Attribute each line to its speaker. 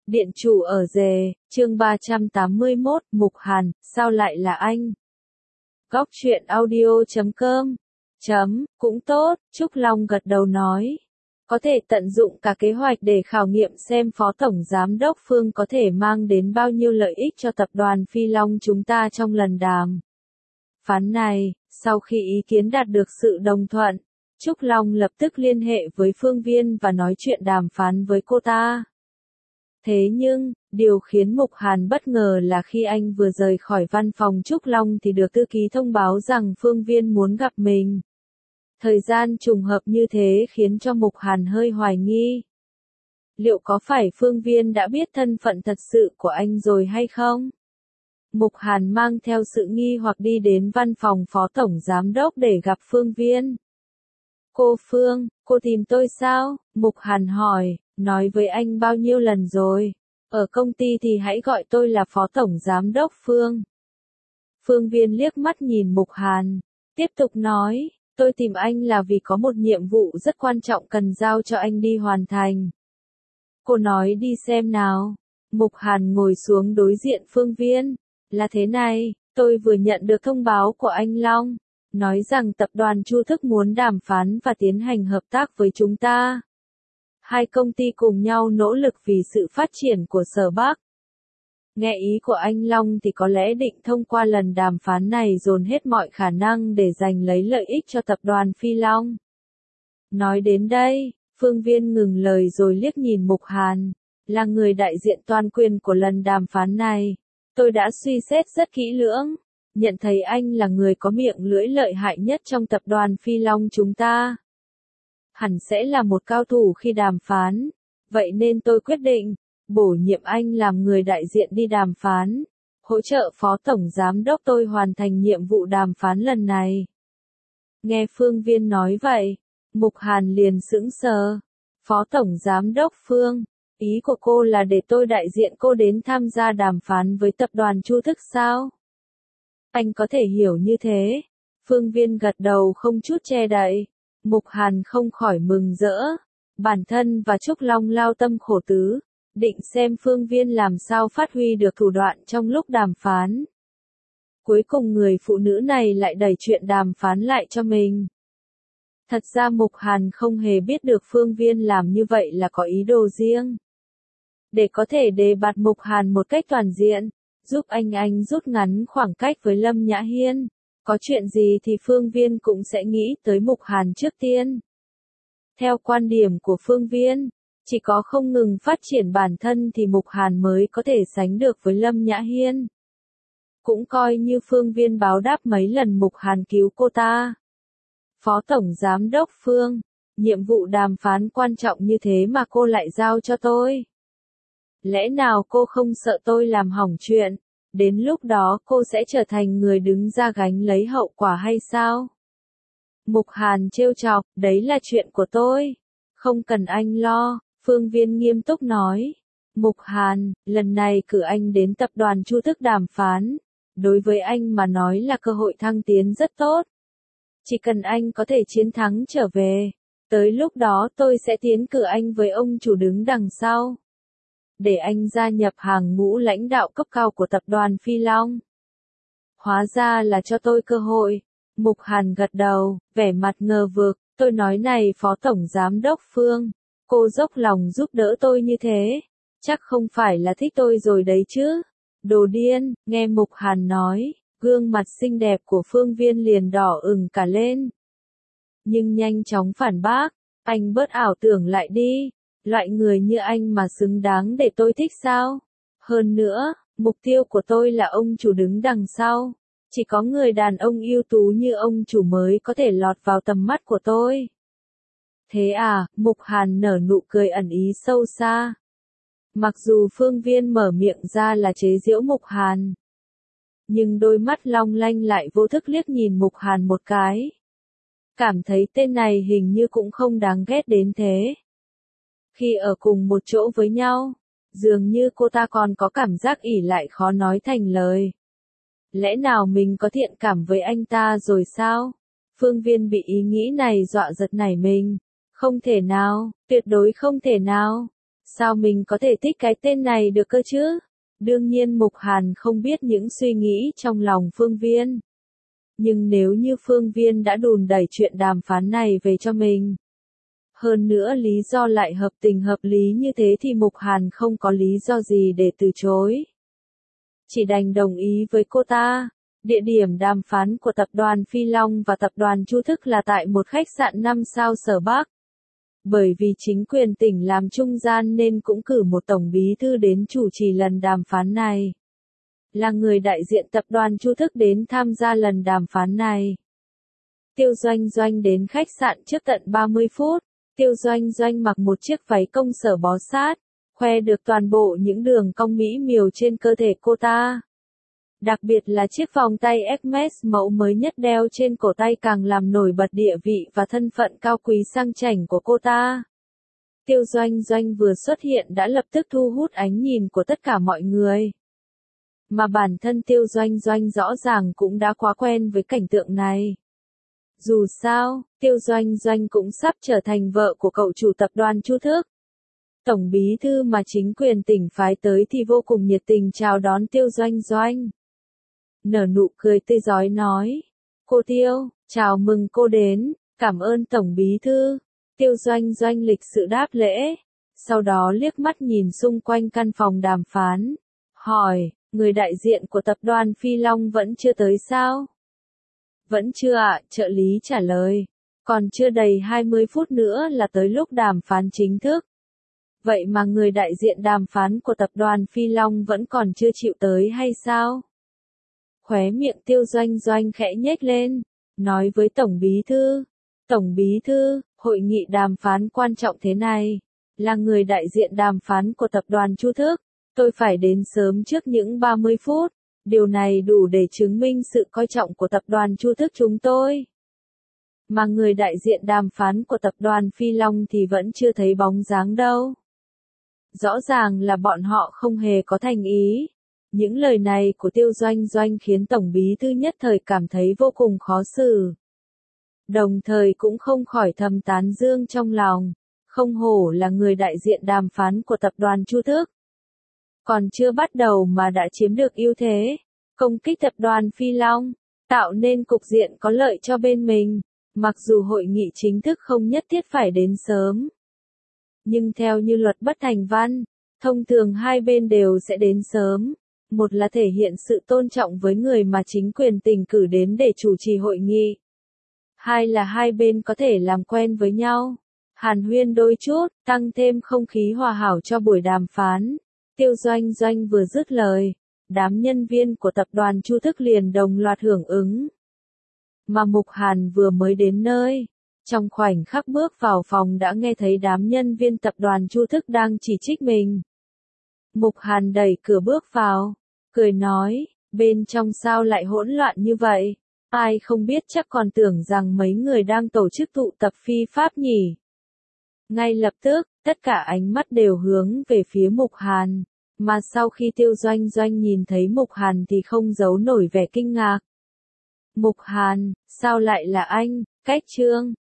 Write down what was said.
Speaker 1: Điện chủ ở rề, chương 381, Mục Hàn, sao lại là anh? Góc truyện audio.com. Cũng tốt, Trúc Long gật đầu nói. Có thể tận dụng cả kế hoạch để khảo nghiệm xem Phó Tổng Giám đốc Phương có thể mang đến bao nhiêu lợi ích cho tập đoàn Phi Long chúng ta trong lần đàm phán này. Sau khi ý kiến đạt được sự đồng thuận, Trúc Long lập tức liên hệ với Phương Viên và nói chuyện đàm phán với cô ta. Thế nhưng, điều khiến Mục Hàn bất ngờ là khi anh vừa rời khỏi văn phòng Trúc Long thì được thư ký thông báo rằng Phương Viên muốn gặp mình. Thời gian trùng hợp như thế khiến cho Mục Hàn hơi hoài nghi. Liệu có phải Phương Viên đã biết thân phận thật sự của anh rồi hay không? Mục Hàn mang theo sự nghi hoặc đi đến văn phòng Phó Tổng Giám đốc để gặp Phương Viên. Cô Phương, cô tìm tôi sao? Mục Hàn hỏi, nói với anh bao nhiêu lần rồi? Ở công ty thì hãy gọi tôi là Phó Tổng Giám đốc Phương. Phương Viên liếc mắt nhìn Mục Hàn, tiếp tục nói, tôi tìm anh là vì có một nhiệm vụ rất quan trọng cần giao cho anh đi hoàn thành. Cô nói đi xem nào. Mục Hàn ngồi xuống đối diện Phương Viên. Là thế này, tôi vừa nhận được thông báo của anh Long, nói rằng tập đoàn Chu Thức muốn đàm phán và tiến hành hợp tác với chúng ta. Hai công ty cùng nhau nỗ lực vì sự phát triển của Sở Bắc. Nghe ý của anh Long thì có lẽ định thông qua lần đàm phán này dồn hết mọi khả năng để giành lấy lợi ích cho tập đoàn Phi Long. Nói đến đây, Phương Viên ngừng lời rồi liếc nhìn Mục Hàn, là người đại diện toàn quyền của lần đàm phán này. Tôi đã suy xét rất kỹ lưỡng, nhận thấy anh là người có miệng lưỡi lợi hại nhất trong tập đoàn Phi Long chúng ta. Hẳn sẽ là một cao thủ khi đàm phán, vậy nên tôi quyết định bổ nhiệm anh làm người đại diện đi đàm phán, hỗ trợ Phó Tổng Giám đốc tôi hoàn thành nhiệm vụ đàm phán lần này. Nghe Phương Viên nói vậy, Mục Hàn liền sững sờ. Phó Tổng Giám đốc Phương, ý của cô là để tôi đại diện cô đến tham gia đàm phán với tập đoàn Chu Thức sao? Anh có thể hiểu như thế. Phương Viên gật đầu không chút che đậy. Mục Hàn không khỏi mừng rỡ. Bản thân và Trúc Long lao tâm khổ tứ, định xem Phương Viên làm sao phát huy được thủ đoạn trong lúc đàm phán. Cuối cùng người phụ nữ này lại đẩy chuyện đàm phán lại cho mình. Thật ra Mục Hàn không hề biết được Phương Viên làm như vậy là có ý đồ riêng. Để có thể đề bạt Mục Hàn một cách toàn diện, giúp anh rút ngắn khoảng cách với Lâm Nhã Hiên. Có chuyện gì thì Phương Viên cũng sẽ nghĩ tới Mục Hàn trước tiên. Theo quan điểm của Phương Viên, chỉ có không ngừng phát triển bản thân thì Mục Hàn mới có thể sánh được với Lâm Nhã Hiên. Cũng coi như Phương Viên báo đáp mấy lần Mục Hàn cứu cô ta. Phó Tổng Giám đốc Phương, nhiệm vụ đàm phán quan trọng như thế mà cô lại giao cho tôi. Lẽ nào cô không sợ tôi làm hỏng chuyện, đến lúc đó cô sẽ trở thành người đứng ra gánh lấy hậu quả hay sao? Mục Hàn trêu chọc, đấy là chuyện của tôi. Không cần anh lo, Phương Viên nghiêm túc nói. Mục Hàn, lần này cử anh đến tập đoàn Chu Thức đàm phán, đối với anh mà nói là cơ hội thăng tiến rất tốt. Chỉ cần anh có thể chiến thắng trở về, tới lúc đó tôi sẽ tiến cử anh với ông chủ đứng đằng sau. Để anh gia nhập hàng ngũ lãnh đạo cấp cao của tập đoàn Phi Long. Hóa ra là cho tôi cơ hội. Mục Hàn gật đầu, vẻ mặt ngờ vực, tôi nói này Phó Tổng Giám đốc Phương, cô dốc lòng giúp đỡ tôi như thế, chắc không phải là thích tôi rồi đấy chứ. Đồ điên, nghe Mục Hàn nói, gương mặt xinh đẹp của Phương Viên liền đỏ ửng cả lên. Nhưng nhanh chóng phản bác, anh bớt ảo tưởng lại đi. Loại người như anh mà xứng đáng để tôi thích sao? Hơn nữa, mục tiêu của tôi là ông chủ đứng đằng sau. Chỉ có người đàn ông ưu tú như ông chủ mới có thể lọt vào tầm mắt của tôi. Thế à, Mục Hàn nở nụ cười ẩn ý sâu xa. Mặc dù Phương Viên mở miệng ra là chế giễu Mục Hàn, nhưng đôi mắt long lanh lại vô thức liếc nhìn Mục Hàn một cái. Cảm thấy tên này hình như cũng không đáng ghét đến thế. Khi ở cùng một chỗ với nhau, dường như cô ta còn có cảm giác ỷ lại khó nói thành lời. Lẽ nào mình có thiện cảm với anh ta rồi sao? Phương Viên bị ý nghĩ này dọa giật nảy mình. Không thể nào, tuyệt đối không thể nào. Sao mình có thể thích cái tên này được cơ chứ? Đương nhiên Mục Hàn không biết những suy nghĩ trong lòng Phương Viên. Nhưng nếu như Phương Viên đã đùn đẩy chuyện đàm phán này về cho mình, hơn nữa lý do lại hợp tình hợp lý như thế thì Mục Hàn không có lý do gì để từ chối. Chỉ đành đồng ý với cô ta. Địa điểm đàm phán của tập đoàn Phi Long và tập đoàn Chu Thức là tại một khách sạn 5 sao Sở Bắc. Bởi vì chính quyền tỉnh làm trung gian nên cũng cử một tổng bí thư đến chủ trì lần đàm phán này. Là người đại diện tập đoàn Chu Thức đến tham gia lần đàm phán này. Tiêu Doanh Doanh đến khách sạn trước tận 30 phút. Tiêu Doanh Doanh mặc một chiếc váy công sở bó sát, khoe được toàn bộ những đường cong mỹ miều trên cơ thể cô ta. Đặc biệt là chiếc vòng tay Hermes mẫu mới nhất đeo trên cổ tay càng làm nổi bật địa vị và thân phận cao quý sang chảnh của cô ta. Tiêu Doanh Doanh vừa xuất hiện đã lập tức thu hút ánh nhìn của tất cả mọi người. Mà bản thân Tiêu Doanh Doanh rõ ràng cũng đã quá quen với cảnh tượng này. Dù sao, Tiêu Doanh Doanh cũng sắp trở thành vợ của cậu chủ tập đoàn Chu Thức. Tổng bí thư mà chính quyền tỉnh phái tới thì vô cùng nhiệt tình chào đón Tiêu Doanh Doanh. Nở nụ cười tươi rói nói. Cô Tiêu, chào mừng cô đến, cảm ơn Tổng bí thư. Tiêu Doanh Doanh lịch sự đáp lễ. Sau đó liếc mắt nhìn xung quanh căn phòng đàm phán. Hỏi, người đại diện của tập đoàn Phi Long vẫn chưa tới sao? Vẫn chưa ạ, trợ lý trả lời. Còn chưa đầy 20 phút nữa là tới lúc đàm phán chính thức. Vậy mà người đại diện đàm phán của tập đoàn Phi Long vẫn còn chưa chịu tới hay sao? Khóe miệng Tiêu Doanh Doanh khẽ nhếch lên, nói với Tổng bí thư. Tổng bí thư, hội nghị đàm phán quan trọng thế này. Là người đại diện đàm phán của tập đoàn Chu Thức. Tôi phải đến sớm trước những 30 phút. Điều này đủ để chứng minh sự coi trọng của tập đoàn Chu Thức chúng tôi. Mà người đại diện đàm phán của tập đoàn Phi Long thì vẫn chưa thấy bóng dáng đâu. Rõ ràng là bọn họ không hề có thành ý. Những lời này của Tiêu Doanh Doanh khiến Tổng bí thư nhất thời cảm thấy vô cùng khó xử. Đồng thời cũng không khỏi thầm tán dương trong lòng. Không hổ là người đại diện đàm phán của tập đoàn Chu Thức. Còn chưa bắt đầu mà đã chiếm được ưu thế. Công kích tập đoàn Phi Long, tạo nên cục diện có lợi cho bên mình. Mặc dù hội nghị chính thức không nhất thiết phải đến sớm. Nhưng theo như luật bất thành văn, thông thường hai bên đều sẽ đến sớm. Một là thể hiện sự tôn trọng với người mà chính quyền tỉnh cử đến để chủ trì hội nghị. Hai là hai bên có thể làm quen với nhau, hàn huyên đôi chút, tăng thêm không khí hòa hảo cho buổi đàm phán. Tiêu Doanh Doanh vừa dứt lời, đám nhân viên của tập đoàn Chu Thức liền đồng loạt hưởng ứng. Mà Mục Hàn vừa mới đến nơi, trong khoảnh khắc bước vào phòng đã nghe thấy đám nhân viên tập đoàn Chu Thức đang chỉ trích mình. Mục Hàn đẩy cửa bước vào, cười nói, bên trong sao lại hỗn loạn như vậy? Ai không biết chắc còn tưởng rằng mấy người đang tổ chức tụ tập phi pháp nhỉ? Ngay lập tức, tất cả ánh mắt đều hướng về phía Mục Hàn, mà sau khi Tiêu Doanh Doanh nhìn thấy Mục Hàn thì không giấu nổi vẻ kinh ngạc. Mục Hàn, sao lại là anh? Cách Trương,